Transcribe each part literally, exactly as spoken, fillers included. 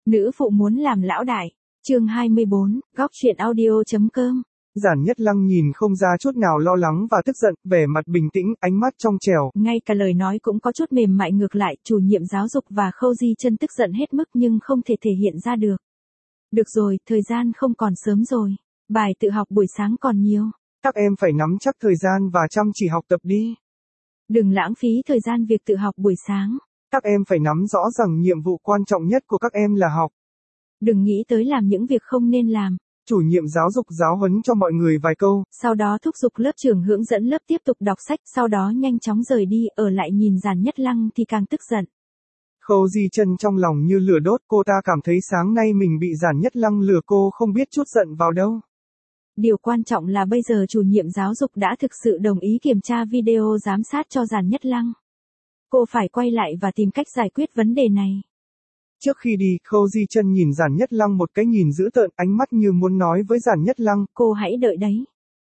Nữ phụ muốn làm lão đại. Chương hai mươi bốn, góc truyện audio chấm com. Giản Nhất Lăng nhìn không ra chút nào lo lắng và tức giận, vẻ mặt bình tĩnh, ánh mắt trong trẻo. Ngay cả lời nói cũng có chút mềm mại, ngược lại, chủ nhiệm giáo dục và Khâu Di Chân tức giận hết mức nhưng không thể thể hiện ra được. Được rồi, thời gian không còn sớm rồi. Bài tự học buổi sáng còn nhiều. Các em phải nắm chắc thời gian và chăm chỉ học tập đi. Đừng lãng phí thời gian việc tự học buổi sáng. Các em phải nắm rõ rằng nhiệm vụ quan trọng nhất của các em là học. Đừng nghĩ tới làm những việc không nên làm. Chủ nhiệm giáo dục giáo huấn cho mọi người vài câu. Sau đó thúc giục lớp trưởng hướng dẫn lớp tiếp tục đọc sách, sau đó nhanh chóng rời đi, ở lại nhìn Giản Nhất Lăng thì càng tức giận. Khâu Di Chân trong lòng như lửa đốt, cô ta cảm thấy sáng nay mình bị Giản Nhất Lăng lừa, cô không biết chút giận vào đâu. Điều quan trọng là bây giờ chủ nhiệm giáo dục đã thực sự đồng ý kiểm tra video giám sát cho Giản Nhất Lăng. Cô phải quay lại và tìm cách giải quyết vấn đề này. Trước khi đi, Khâu Di Chân nhìn Giản Nhất Lăng một cái nhìn dữ tợn, ánh mắt như muốn nói với Giản Nhất Lăng, cô hãy đợi đấy.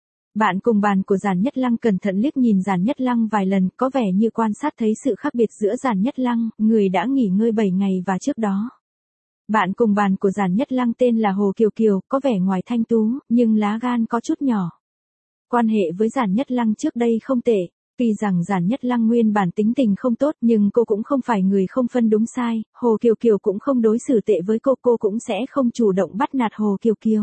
Bạn cùng bàn của Giản Nhất Lăng cẩn thận liếc nhìn Giản Nhất Lăng vài lần, có vẻ như quan sát thấy sự khác biệt giữa Giản Nhất Lăng, người đã nghỉ ngơi bảy ngày và trước đó. Bạn cùng bàn của Giản Nhất Lăng tên là Hồ Kiều Kiều, có vẻ ngoài thanh tú, nhưng lá gan có chút nhỏ. Quan hệ với Giản Nhất Lăng trước đây không tệ. Tuy rằng Giản Nhất Lăng nguyên bản tính tình không tốt nhưng cô cũng không phải người không phân đúng sai, Hồ Kiều Kiều cũng không đối xử tệ với cô, cô cũng sẽ không chủ động bắt nạt Hồ Kiều Kiều.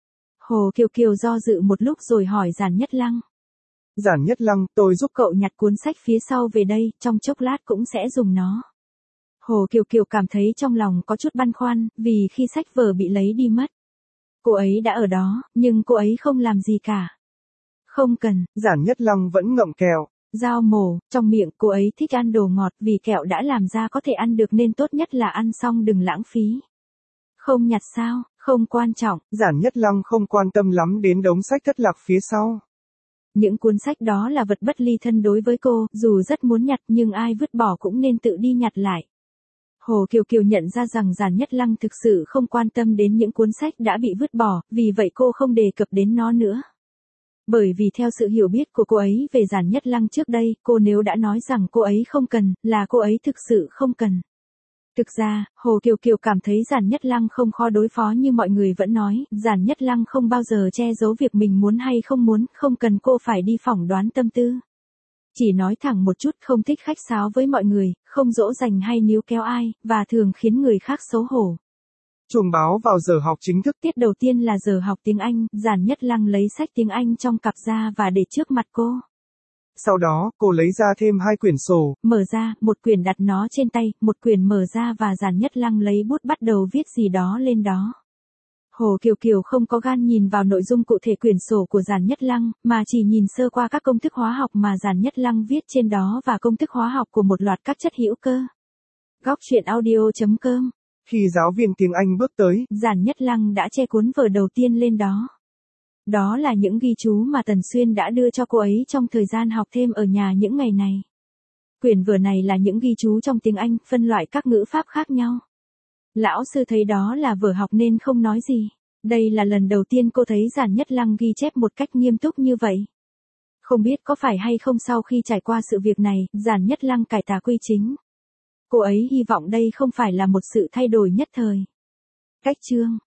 Hồ Kiều Kiều do dự một lúc rồi hỏi Giản Nhất Lăng. Giản Nhất Lăng, tôi giúp cậu nhặt cuốn sách phía sau về đây, trong chốc lát cũng sẽ dùng nó. Hồ Kiều Kiều cảm thấy trong lòng có chút băn khoăn, vì khi sách vở bị lấy đi mất. Cô ấy đã ở đó, nhưng cô ấy không làm gì cả. Không cần. Giản Nhất Lăng vẫn ngậm kẹo. Dao mổ, trong miệng cô ấy thích ăn đồ ngọt vì kẹo đã làm ra có thể ăn được nên tốt nhất là ăn xong đừng lãng phí. Không nhặt sao, không quan trọng. Giản Nhất Lăng không quan tâm lắm đến đống sách thất lạc phía sau. Những cuốn sách đó là vật bất ly thân đối với cô, dù rất muốn nhặt nhưng ai vứt bỏ cũng nên tự đi nhặt lại. Hồ Kiều Kiều nhận ra rằng Giản Nhất Lăng thực sự không quan tâm đến những cuốn sách đã bị vứt bỏ, vì vậy cô không đề cập đến nó nữa. Bởi vì theo sự hiểu biết của cô ấy về Giản Nhất Lăng trước đây, cô nếu đã nói rằng cô ấy không cần, là cô ấy thực sự không cần. Thực ra, Hồ Kiều Kiều cảm thấy Giản Nhất Lăng không khó đối phó như mọi người vẫn nói, Giản Nhất Lăng không bao giờ che giấu việc mình muốn hay không muốn, không cần cô phải đi phỏng đoán tâm tư. Chỉ nói thẳng một chút, không thích khách sáo với mọi người, không dỗ dành hay níu kéo ai, và thường khiến người khác xấu hổ. Chuông báo vào giờ học chính thức. Tiết đầu tiên là giờ học tiếng Anh, Giản Nhất Lăng lấy sách tiếng Anh trong cặp ra và để trước mặt cô. Sau đó, cô lấy ra thêm hai quyển sổ. Mở ra, một quyển đặt nó trên tay, một quyển mở ra và Giản Nhất Lăng lấy bút bắt đầu viết gì đó lên đó. Hồ Kiều Kiều không có gan nhìn vào nội dung cụ thể quyển sổ của Giản Nhất Lăng, mà chỉ nhìn sơ qua các công thức hóa học mà Giản Nhất Lăng viết trên đó và công thức hóa học của một loạt các chất hữu cơ. Góc truyện audio chấm com. Khi giáo viên tiếng Anh bước tới, Giản Nhất Lăng đã che cuốn vở đầu tiên lên đó. Đó là những ghi chú mà Tần Xuyên đã đưa cho cô ấy trong thời gian học thêm ở nhà những ngày này. Quyển vở này là những ghi chú trong tiếng Anh, phân loại các ngữ pháp khác nhau. Lão sư thấy đó là vở học nên không nói gì. Đây là lần đầu tiên cô thấy Giản Nhất Lăng ghi chép một cách nghiêm túc như vậy. Không biết có phải hay không sau khi trải qua sự việc này, Giản Nhất Lăng cải tà quy chính. Cô ấy hy vọng đây không phải là một sự thay đổi nhất thời. Cách chương